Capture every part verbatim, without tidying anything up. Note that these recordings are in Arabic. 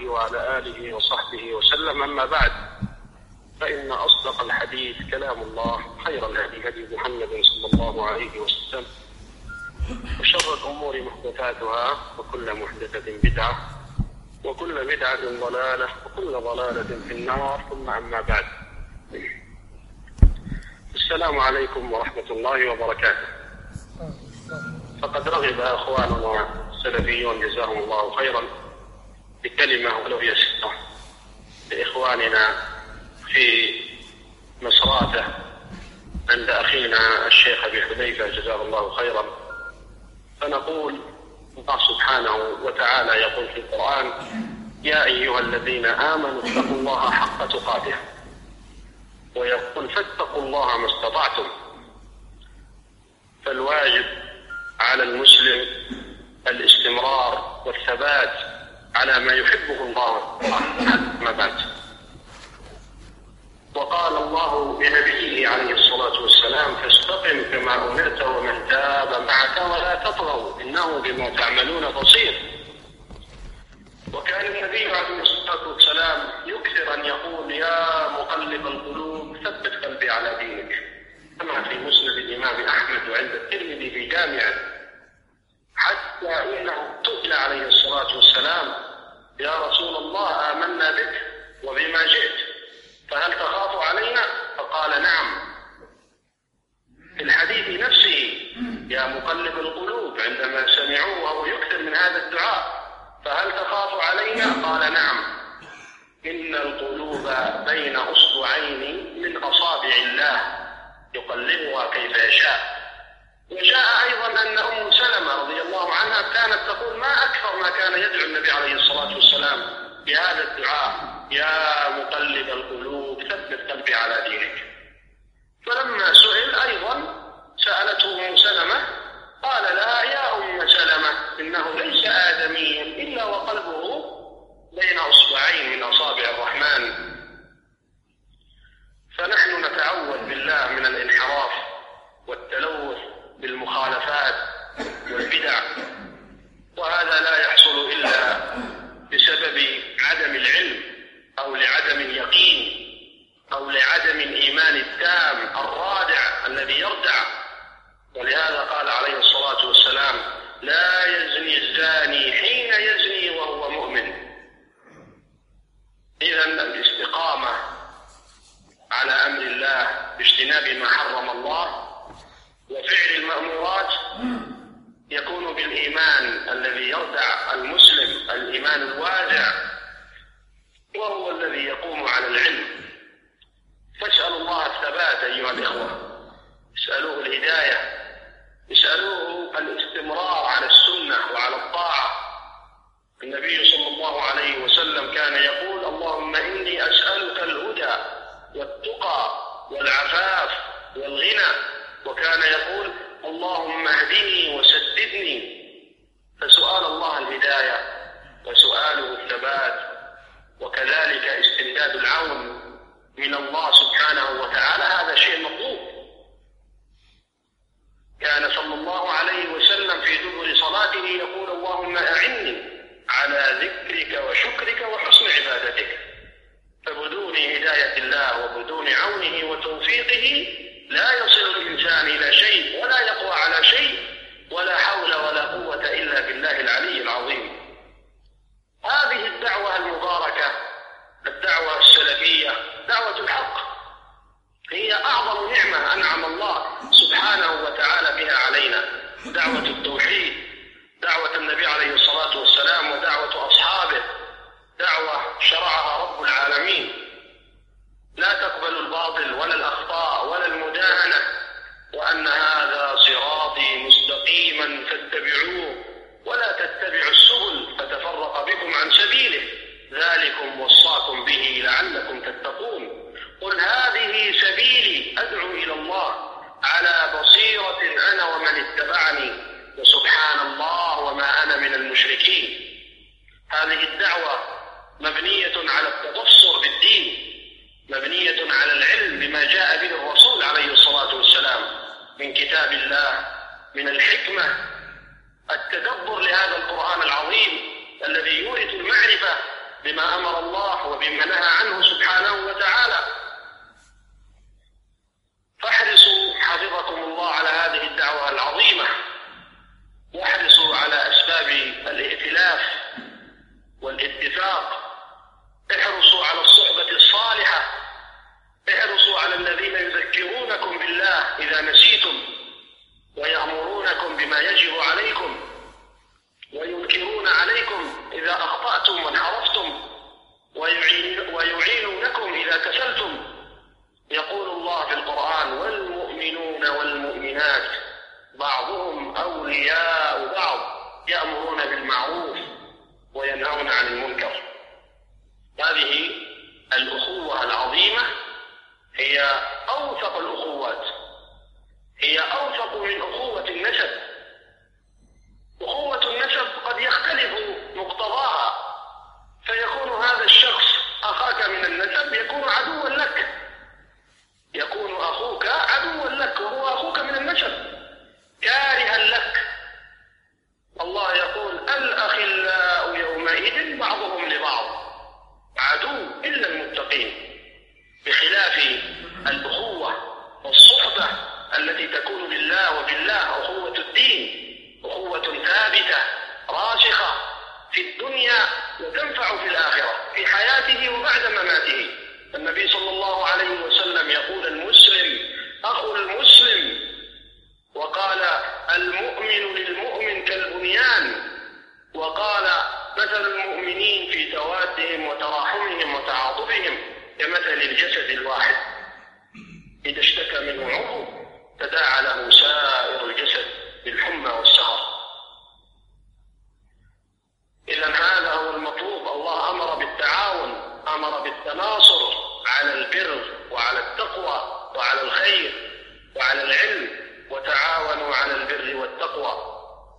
وعلى آله وصحبه وسلم. أما بعد، فإن أصدق الحديث كلام الله، خير الهدي هدي محمد صلى الله عليه وسلم، وشر الأمور محدثاتها، وكل محدثة بدعة، وكل بدعة ضلالة، وكل ضلالة في النار. ثم أما بعد، السلام عليكم ورحمة الله وبركاته. فقد رغب أخواننا السلفيون جزاهم الله خيرا بكلمة ولو يسيرة لإخواننا في مصراته عند أخينا الشيخ أبي حذيفة جزاه الله خيرا. فنقول الله سبحانه وتعالى يقول في القرآن: يا أيها الذين آمنوا اتقوا الله حق تقاته، ويقول: فاتقوا الله ما استطعتم. فالواجب على المسلم الاستمرار والثبات على ما يحبه الله حتى ما مات. وقال الله لنبيه عليه الصلاة والسلام: فاستقم كما أمرت ومن تاب معك ولا تطغوا إنه بما تعملون بصير. وكان النبي عليه الصلاة والسلام يكثر أن يقول: يا مقلب القلوب ثبت قلبي على دينك، كما في مسند الإمام أحمد وعند الترمذي في جامعه، حتى إنه سئل عليه الصلاة والسلام: يا رسول الله، آمنا بك وبما جئت، فهل تخاف علينا؟ فقال: نعم. في الحديث نفسه: يا مقلب القلوب، عندما سمعوه وهو يكثر من هذا الدعاء: فهل تخاف علينا؟ قال: نعم. إن القلوب بين أصبعين من أصابع الله يقلبها كيف يشاء. وجاء أيضا أن أم سلمة رضي الله عنها كانت تقول: ما أكثر ما كان يدعو النبي عليه الصلاة والسلام بهذا الدعاء: يا مقلب القلوب ثبت قلبي على دينك. فلما سئل أيضا سألته أم سلمة، قال لها: يا أم سلمة، إنه ليس آدميا إلا وقلبه بين أصبعين من أصابع الرحمن. فنحن نتعوذ بالله من الانحراف والتلوث بالمخالفات والبدع، وهذا لا يحصل إلا بسبب عدم العلم أو لعدم اليقين أو لعدم الإيمان التام الرادع الذي يردع. ولهذا قال عليه الصلاة والسلام: لا يزني الزاني حين يزني وهو مؤمن. إذن الاستقامة على أمر الله باجتناب ما حرم الله وفعل المأمورات يكون بالإيمان الذي يردع المسلم، الإيمان الوازع، وهو الذي يقوم على العلم. فاسألوا الله الثبات أيها الإخوة، اسألوه الهداية، اسألوه الاستمرار على السنة وعلى الطاعة. النبي صلى الله عليه وسلم كان يقول: اللهم إني أسألك الهدى والتقى والعفاف والغنى. وكان يقول: اللهم اهدني وسددني. فسؤال الله الهداية وسؤاله الثبات، وكذلك استمداد العون من الله سبحانه وتعالى، هذا شيء مطلوب. كان صلى الله عليه وسلم في دبر صلاته يقول: اللهم أعني على ذكرك وشكرك وحسن عبادتك. فبدون هداية الله وبدون عونه وتوفيقه لا يصل الإنسان إلى شيء ولا يقوى على شيء، ولا حول ولا قوة إلا بالله العلي العظيم. هذه الدعوة المباركة، الدعوة السلفية، دعوة الحق، هي أعظم نعمة أنعم الله سبحانه وتعالى بها علينا. دعوة التوحيد، دعوة النبي عليه الصلاة والسلام ودعوة أصحابه، دعوة شرعها رب العالمين، لا تقبل الباطل ولا الأخطاء ولا المداهنة. وأن هذا صراطي مستقيما فاتبعوه ولا تتبعوا السبل فتفرق بكم عن سبيله، ذلكم وصاكم به لعلكم تتقون. قل هذه سبيلي أدعو إلى الله على بصيرة أنا ومن اتبعني، وسبحان الله وما أنا من المشركين. هذه الدعوة مبنية على التبصر بالدين، مبنية على العلم بما جاء به الرسول عليه الصلاة والسلام من كتاب الله، من الحكمة، التدبر لهذا القرآن العظيم الذي يورث المعرفة بما أمر الله وبما نهى عنه سبحانه وتعالى. فاحرصوا حفظكم الله على هذه الدعوة العظيمة، واحرصوا على أسباب الائتلاف والاتفاق، احرصوا على الصحبة الصالحة، احرصوا على الذين يذكرونكم بالله إذا نسيتم، ويأمرونكم بما يجب عليكم، وينكرون عليكم إذا أخطأتم وانحرفتم، ويعينونكم إذا كسلتم. يقول الله في القرآن: والمؤمنون والمؤمنات بعضهم أولياء بعض يأمرون بالمعروف وينهون عن المنكر. هذه الأخوة العظيمة هي أوثق الأخوات، هي أوثق من أخوة النسب. أخوة النسب قد يختلف مقتضاها، فيكون هذا الشخص أخاك من النسب يكون عدوا لك، يكون أخوك عدوا لك وهو أخوك من النسب كارها لك. الله يقول: الأخلاء يومئذ بعضهم لبعض عدو إلا المتقين. بخلاف الأخوة والصحبة التي تكون لله وبالله، أخوة الدين، أخوة ثابتة راسخة في الدنيا وتنفع في الآخرة في حياته وبعد مماته. النبي صلى الله عليه وسلم يقول: المسلم أخو المسلم، وقال: المؤمن للمؤمن كالبنيان، وقال: مثل المؤمنين في توادهم وتراحمهم وتعاطفهم كمثل الجسد الواحد إذا اشتكى منه عضو تداعى له سائر الجسد بالحمى والسهر. إذن هذا هو المطلوب. الله أمر بالتعاون، أمر بالتناصر على البر وعلى التقوى وعلى الخير وعلى العلم، وتعاونوا على البر والتقوى.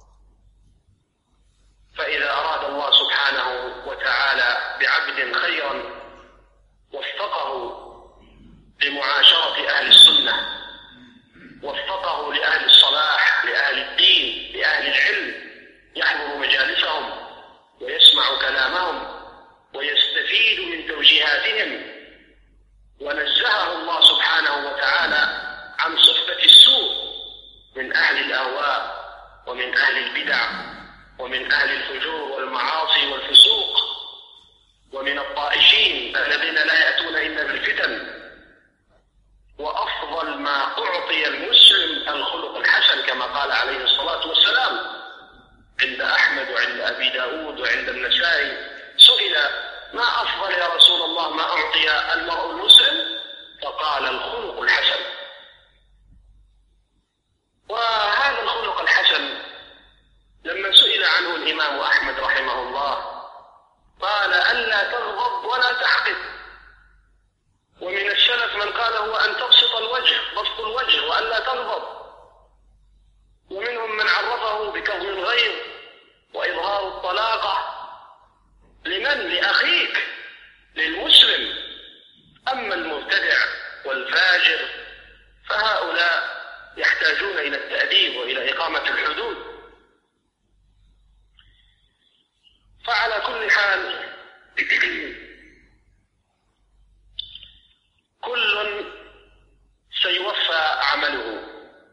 فإذا أراد الله سبحانه وتعالى بعبد خيرا وفقه لمعاشرة أهل السنة، وفقه لأهل الصلاح، لأهل الدين، لأهل العلم، يحضر مجالسهم ويسمع كلامهم ويستفيد من توجيهاتهم. ونزهه الله سبحانه وتعالى عن صحبة السوء من أهل الأهواء ومن أهل البدع ومن أهل الفجور والمعاصي والفسوق ومن الطائشين الذين لا يأتون إلا بالفتن. وأفضل ما أعطي المسلم الخلق الحسن كما قال عليه الصلاة والسلام عند أحمد وعند أبي داود وعند النسائي. سئل: ما أفضل يا رسول الله ما أعطي المرء المسلم؟ فقال: الخلق الحسن. وهذا الخلق الحسن لما سئل عنه الإمام أحمد رحمه الله قال: ألا تغضب ولا تحقد. ومن السلف من قال: هو أن تبسط الوجه، بسط الوجه، وألا تغضب. ومنهم من عرفه بكظم الغيظ وإظهار الطلاقة. لمن؟ لأخيك، للمسلم. أما المبتدع والفاجر فهؤلاء يحتاجون إلى التأديب وإلى إقامة الحدود. فعلى كل حال كل سيوفى عمله،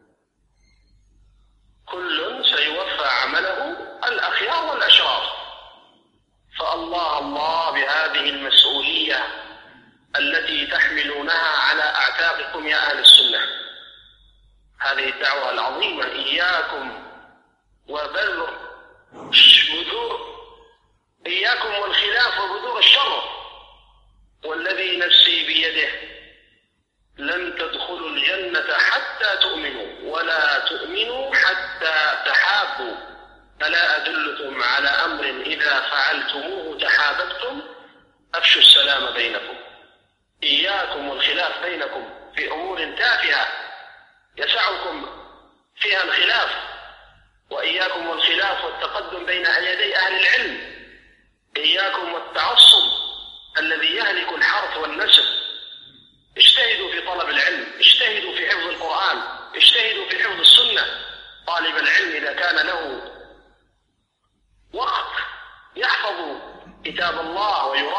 كل سيوفى عمله، الأخيار والأشرار. فالله الله بهذه المسؤولية التي تحملونها على أعتابكم يا أهل السنة، هذه الدعوة العظيمة. إياكم وبذر بذور، إياكم والخلاف وبذور الشر، والذي نفسي بيده لن تدخلوا الجنة حتى تؤمنوا ولا تؤمنوا حتى تحابوا. ألا أدلكم على أمر إذا فعلتموه تحاببتم؟ أفشوا السلام بينكم. إياكم والخلاف بينكم في أمور تافهة يسعكم فيها الخلاف، وإياكم والخلاف والتقدم بين يدي أهل العلم. إياكم والتعصب الذي يهلك الحرث والنسل. اجتهدوا في طلب العلم، اجتهدوا في حفظ القرآن، اجتهدوا في حفظ السنة. طالب العلم إذا كان له وقت يحفظ كتاب الله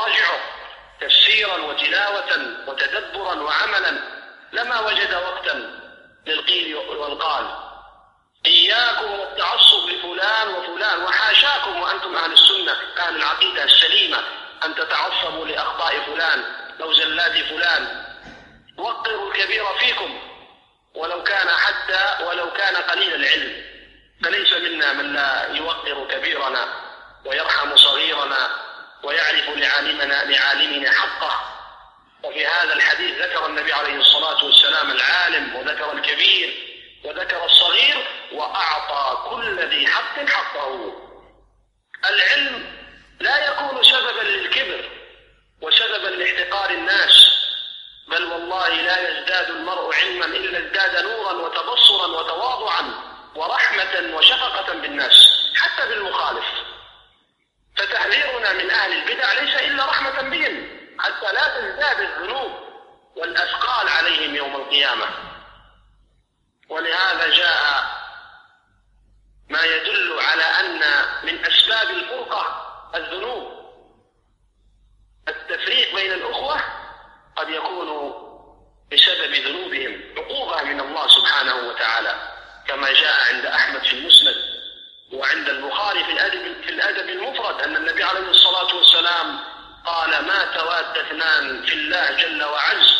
يراجعه تفسيرا وتلاوة وتدبرا وعملا لما وجد وقتا للقيل والقال. إياكم والتعصب لفلان وفلان، وحاشاكم وأنتم أهل السنة أهل العقيدة السليمة أن تتعصبوا لأخطاء فلان أو زلات فلان. وقروا الكبير فيكم ولو كان حتى ولو كان قليل العلم، فليس منا من لا يوقر كبيرنا ويرحم صغيرنا ويعرف لعالمنا لعالمنا حقه. وفي هذا الحديث ذكر النبي عليه الصلاة والسلام العالم وذكر الكبير وذكر الصغير وأعطى كل ذي حق حقه. العلم لا يكون سببا للكبر وسببا لاحتقار الناس، بل والله لا يزداد المرء علما إلا ازداد نورا وتبصرا وتواضعا ورحمة وشفقة بالناس حتى بالمخالف. فتحذيرنا من أهل البدع ليس إلا رحمة بهم حتى لا تزداد الذنوب والأثقال عليهم يوم القيامة. ولهذا جاء ما يدل على أن من أسباب الفرقة الذنوب. التفريق بين الأخوة قد يكون بسبب ذنوبهم عقوبة من الله سبحانه وتعالى، كما جاء عند أحمد في المسند وعند البخاري في الأدب, في الأدب المفرد أن النبي عليه الصلاة والسلام قال: ما تواد اثنان في الله جل وعز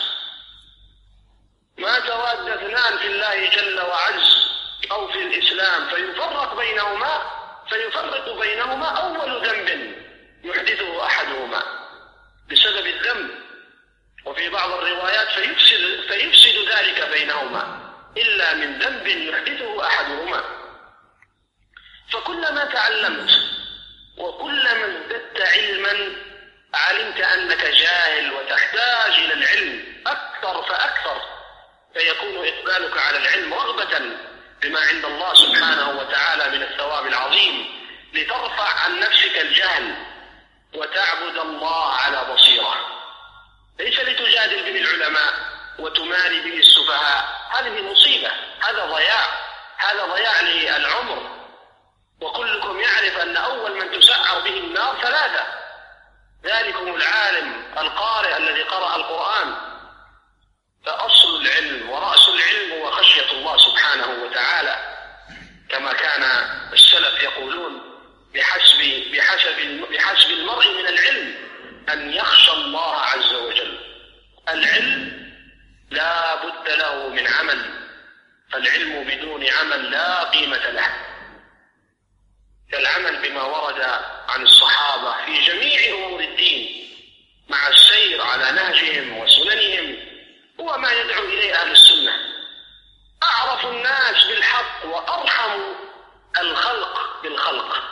ما تواد اثنان في الله جل وعز أو في الإسلام فيفرق بينهما فيفرق بينهما أول ذنب يحدثه أحدهما بسبب الذنب، وفي بعض الروايات فيفسد, فيفسد ذلك بينهما إلا من ذنب يحدثه أحدهما. فكلما تعلمت وكلما ازددت علما علمت أنك جاهل وتحتاج إلى العلم أكثر فأكثر، فيكون إقبالك على العلم رغبة بما عند الله سبحانه وتعالى من الثواب العظيم، لترفع عن نفسك الجهل وتعبد الله على بصيرة، ليس لتجادل به العلماء وتماري به السفهاء. هذه مصيبة، هذا ضياع، هذا ضياع للعمر. وكلكم يعرف أن أول من تسعر به النار ثلاثة: ذلكم العالم القارئ الذي قرأ القرآن، فأصل العلم ورأس العلم هو خشية الله سبحانه وتعالى، كما كان السلف يقولون: بحسب بحسب بحسب المرء من العلم أن يخشى الله عز وجل. العلم لا بد له من عمل، فالعلم بدون عمل لا قيمة له. كالعمل بما ورد عن الصحابة في جميع أمور الدين مع السير على نهجهم وسننهم هو ما يدعو إليه أهل السنة. أعرف الناس بالحق وأرحم الخلق بالخلق،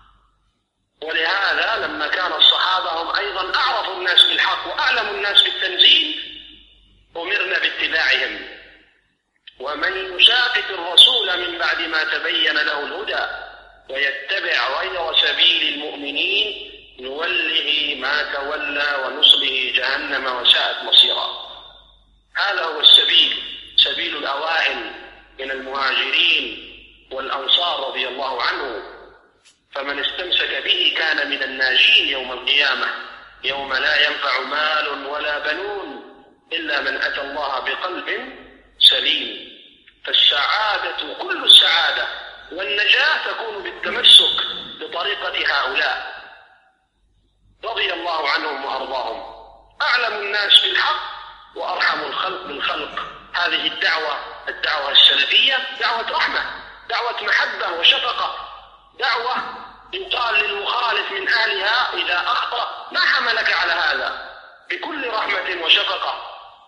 ولهذا لما كان الصحابة هم أيضا أعرف الناس بالحق وأعلم الناس بالتنزيل أمرنا باتباعهم. ومن يشاقق الرسول من بعد ما تبين له الهدى ويتبع غير سبيل المؤمنين نوله ما تولى ونصله جهنم وساءت مصيرا. هذا هو السبيل، سبيل الأوائل من المهاجرين والأنصار رضي الله عنه. فمن استمسك به كان من الناجين يوم القيامة، يوم لا ينفع مال ولا بنون إلا من أتى الله بقلب سليم. فالسعادة كل السعادة والنجاة تكون بالتمسك بطريقة هؤلاء رضي الله عنهم وأرضاهم، أعلم الناس بالحق وأرحم الخلق بالخلق. هذه الدعوة الدعوة السلفية دعوة رحمة، دعوة محبة وشفقة، دعوة يقال للمخالف من أهلها إذا أخطأ: ما حملك على هذا؟ بكل رحمة وشفقة.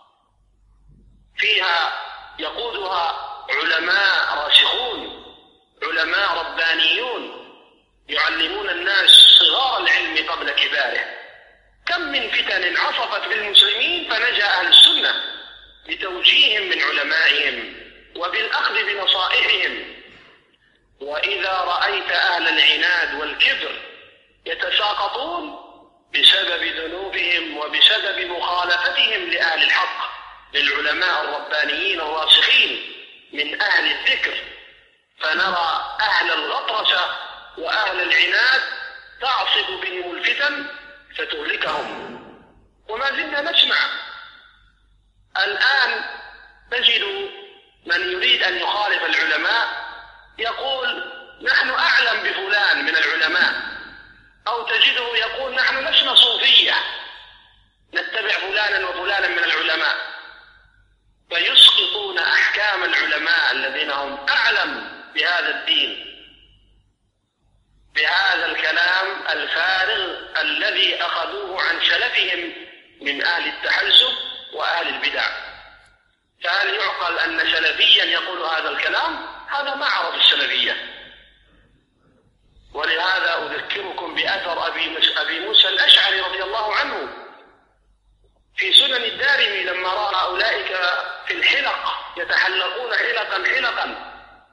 فيها يقودها علماء راسخون، علماء ربانيون يعلمون الناس صغار العلم قبل كباره. كم من فتن عصفت بالمسلمين فنجا أهل السنة بتوجيههم من علمائهم وبالأخذ بنصائحهم. وإذا رأيت أهل العناد والكبر يتساقطون بسبب ذنوبهم وبسبب مخالفتهم لأهل الحق، للعلماء الربانيين الراسخين من أهل الذكر، فنرى أهل الغطرسة وأهل العناد تعصب بهم الفتن فتهلكهم. وما زلنا نسمع الآن، تجد من يريد أن يخالف العلماء يقول نحن أعلم بفلان من العلماء، أو تجده يقول نحن لسنا صوفية نتبع فلانا وفلانا من العلماء، فيسقطون أحكام العلماء الذين هم أعلم بهذا الدين بهذا الكلام الفارغ الذي أخذوه عن سلفهم من أهل التحزب وأهل البدع. فهل يعقل أن سلفيا يقول هذا الكلام؟ هذا ما عرف السلفية. ولهذا أذكركم بأثر أبي موسى الأشعري رضي الله عنه في سنن الدارمي لما رأى أولئك في الحلق يتحلقون حلقا حلقا.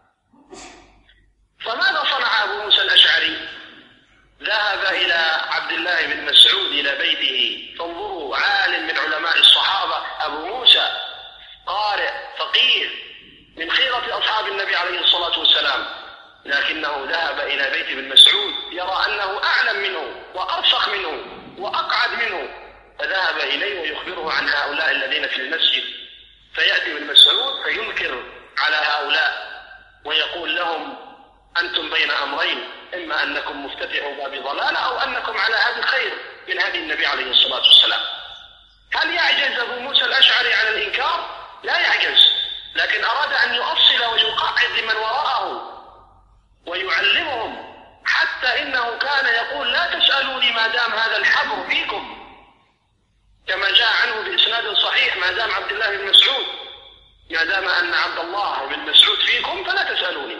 فماذا صنع أبو موسى الأشعري؟ ذهب إلى عبد الله بن مسعود إلى بيته. فانظروا، عالم من علماء الصحابة أبو موسى، قارئ فقيه من خيرة أصحاب النبي عليه الصلاة والسلام، لكنه ذهب إلى بيت ابن مسعود يرى أنه أعلم منه وأرسخ منه وأقعد منه، فذهب إليه ويخبره عن هؤلاء الذين في المسجد. فيأتي ابن مسعود فينكر على هؤلاء ويقول لهم أنتم بين أمرين، إما أنكم مفتتحوا باب ضلالة أو أنكم على هذا الخير من هدي النبي عليه الصلاة والسلام. هل يعجز أبو موسى الأشعري عن الإنكار؟ لا يعجز، لكن أراد أن يؤصل ويقعد لمن وراءه ويعلمهم، حتى إنه كان يقول لا تسألوني ما دام هذا الحبر فيكم، كما جاء عنه بإسناد صحيح ما دام عبد الله بن مسعود، ما دام أن عبد الله بن مسعود فيكم فلا تسألوني.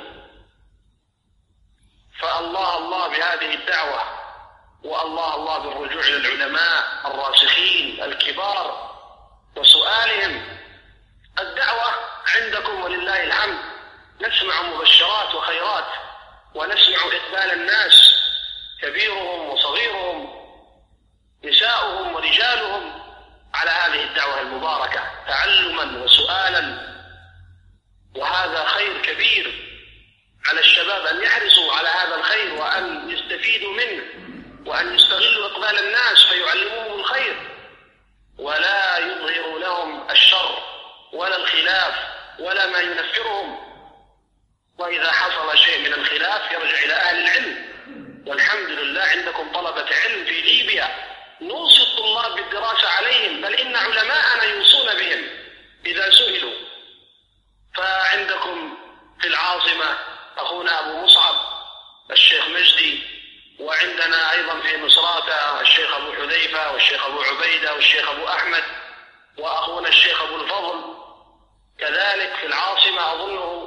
فالله الله بهذه الدعوة، والله الله بالرجوع إلى العلماء الراسخين الكبار وسؤالهم. الدعوة عندكم ولله الحمد نسمع مبشرات وخيرات، ونسمع إقبال الناس كبيرهم وصغيرهم نساؤهم ورجالهم على هذه الدعوة المباركة تعلما وسؤالا. وهذا خير كبير على الشباب أن يحرصوا على هذا الخير وأن يستفيدوا منه، وأن يستغلوا إقبال الناس فيعلموهم الخير ولا يظهروا لهم الشر ولا الخلاف ولا ما ينفرهم. وإذا حصل شيء من الخلاف يرجع إلى أهل العلم. والحمد لله عندكم طلبة علم في ليبيا نوصي الطلاب بالدراسة عليهم، بل إن علماءنا يوصون بهم إذا سئلوا. فعندكم في العاصمة أخونا أبو مصعب الشيخ مجدي، وعندنا أيضا في مصراتة الشيخ أبو حذيفة والشيخ أبو عبيدة والشيخ أبو أحمد وأخونا الشيخ أبو الفضل كذلك في العاصمة أظنه،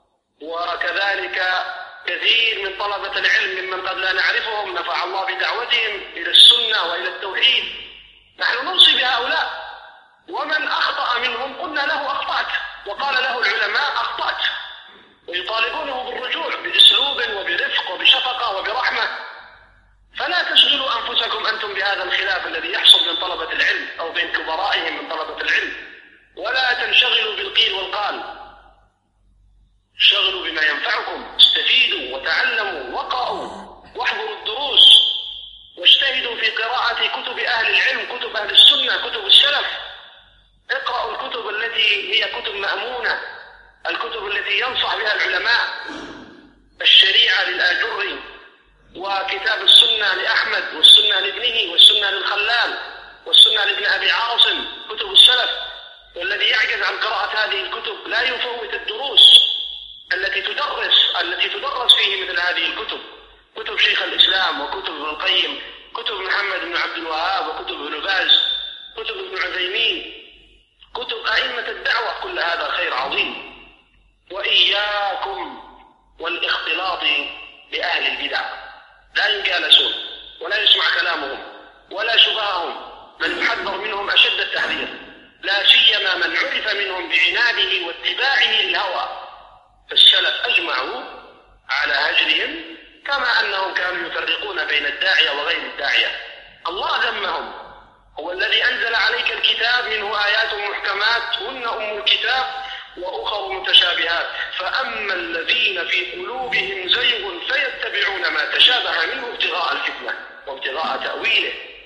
وكذلك كثير من طلبة العلم ممن قد لا نعرفهم نفع الله بدعوتهم إلى السنة وإلى التوحيد. نحن نوصي بهؤلاء، ومن أخطأ منهم قلنا له أخطأت، وقال له العلماء أخطأت، ويطالبونه بالرجوع بأسلوب وبرفق وبشفقة وبرحمة. فلا تشغلوا أنفسكم أنتم بهذا الخلاف الذي يحصل من طلبة العلم أو بين كبرائهم من طلبة العلم، ولا تنشغلوا بالقيل والقال. اشتغلوا بما ينفعكم، استفيدوا وتعلموا وقرأوا واحضروا الدروس، واجتهدوا في قراءة كتب أهل العلم، كتب أهل السنة، كتب السلف. اقرأوا الكتب التي هي كتب مأمونة، الكتب التي ينصح بها العلماء، الشريعة للآجري، وكتاب السنة لأحمد، والسنة لابنه، والسنة للخلال، والسنة لابن أبي عاصم، كتب السلف. والذي يعجز عن قراءة هذه الكتب لا يفوت الدروس التي تدرس التي تدرس فيه مثل هذه الكتب، كتب شيخ الإسلام وكتب ابن القيم، كتب محمد بن عبد الوهاب وكتب ابن باز، كتب ابن عثيمين، كتب أئمة الدعوة. كل هذا خير عظيم. وإياكم والاختلاط بأهل البدع، لا يجالسون ولا يسمع كلامهم ولا شبههم، بل يحذر منهم أشد التحذير، لا سيما من عرف منهم بعناده واتباعه للهوى. فالسلف أجمعوا على هجرهم، كما أنهم كانوا يفرقون بين الداعية وغير الداعية. الله ذمهم، هو الذي أنزل عليك الكتاب منه آيات محكمات هن أم الكتاب وأخر متشابهات، فأما الذين في قلوبهم زيغ فيتبعون ما تشابه منه ابتغاء الفتنة وابتغاء تأويله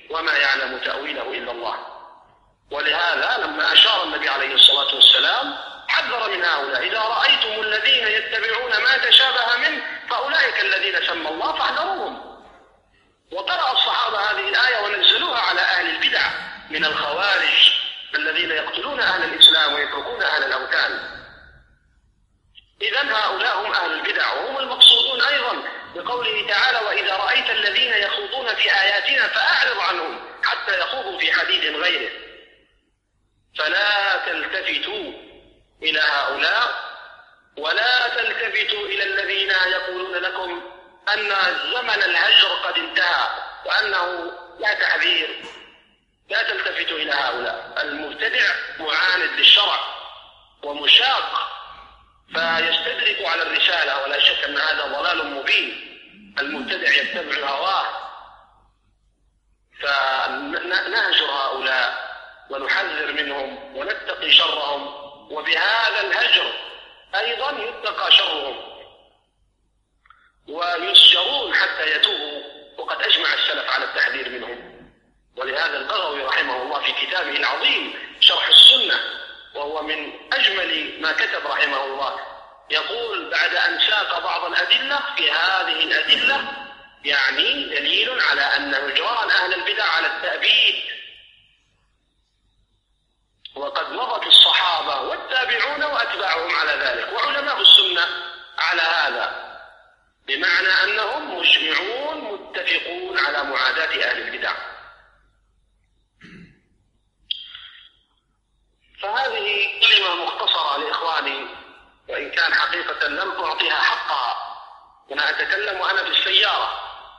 وما يعلم تأويله إلا الله. ولهذا لما أشار النبي عليه الصلاة والسلام حذر من هؤلاء: إذا رأيتم الذين يتبعون ما تشابه منه فأولئك الذين سمى الله فاحذروهم. وقرأ الصحابة هذه الآية ونزلوها على أهل البدع من الخوارج الذين يقتلون أهل الإسلام ويتركون أهل الأوثان. إذن هؤلاء هم أهل البدع، وهم المقصودون أيضا بقوله تعالى: وإذا رأيت الذين يخوضون في آياتنا فأعرض عنهم حتى يخوضوا في حديث غيره. فلا تلتفتوا إلى هؤلاء ولا تلتفتوا إلى الذين يقولون لكم أن زمن الهجر قد انتهى وأنه لا تحذير. لا تلتفتوا إلى هؤلاء. المبتدع معاند للشرع ومشاق فيستدرك على الرسالة، ولا شك أن هذا ضلال مبين. المبتدع يتبع هواه، فنهجر هؤلاء ونحذر منهم ونتقي شرهم، وبهذا الهجر أيضا يتقى شرهم ويسجرون حتى يتوبوا، وقد أجمع السلف على التحذير منهم. ولهذا البغوي رحمه الله في كتابه العظيم شرح السنة، وهو من أجمل ما كتب رحمه الله، يقول بعد أن ساق بعض الأدلة في هذه الأدلة يعني دليل على أن هجران أهل البدع على التأبيد، وقد مضت الصحابة والتابعون وأتباعهم على ذلك، وعلماء السنة على هذا، بمعنى أنهم مجمعون متفقون على معاداة أهل البدع. فهذه كلمة مختصرة لإخواني، وإن كان حقيقة لم أعطيها حقها. أنا أتكلم وأنا في السيارة،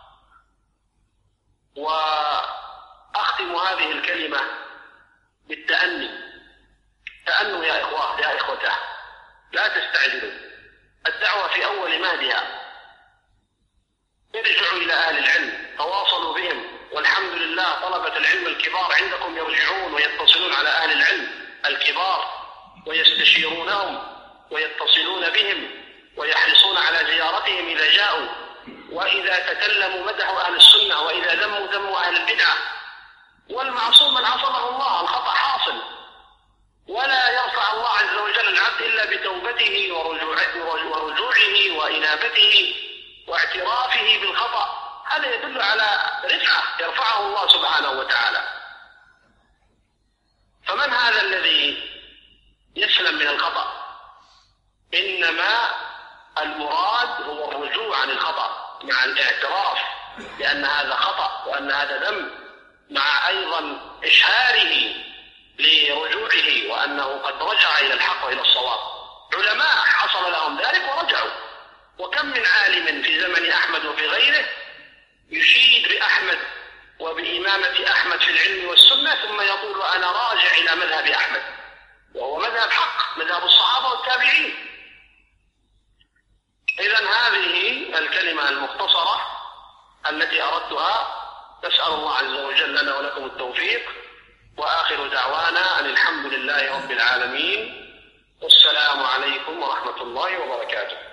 وأختم هذه الكلمة بالتأني. تأنوا يا إخوة يا إخوته، لا تستعجلوا. الدعوة في أول مهدها. ارجعوا إلى أهل العلم، تواصلوا بهم، والحمد لله طلبة العلم الكبار عندكم يرجعون ويتصلون على أهل العلم الكبار ويستشيرونهم ويتصلون بهم ويحرصون على زيارتهم إذا جاءوا، وإذا تكلموا مدحوا أهل السنة، وإذا ذموا ذموا أهل البدعة. والمعصوم من عصمه الله، الخطأ حاصل، ولا يرفع الله عز وجل العبد إلا بتوبته ورجوعه وإنابته واعترافه بالخطأ. هذا يدل على رفعة يرفعه الله سبحانه وتعالى. فمن هذا الذي يسلم من الخطأ؟ إنما المراد هو الرجوع عن الخطأ مع الاعتراف بأن هذا خطأ وأن هذا ذنب، مع أيضا إشهاره لرجوعه وأنه قد رجع إلى الحق وإلى الصواب. علماء حصل لهم ذلك ورجعوا، وكم من عالم في زمن أحمد وفي غيره يشيد بأحمد وبإمامة أحمد في العلم والسنة، ثم يقول أنا راجع إلى مذهب أحمد، وهو مذهب حق، مذهب الصحابة والتابعين. إذن هذه الكلمة المختصرة التي أردتها، نسأل الله عز وجل لنا ولكم التوفيق، وآخر دعوانا أن الحمد لله رب العالمين، والسلام عليكم ورحمة الله وبركاته.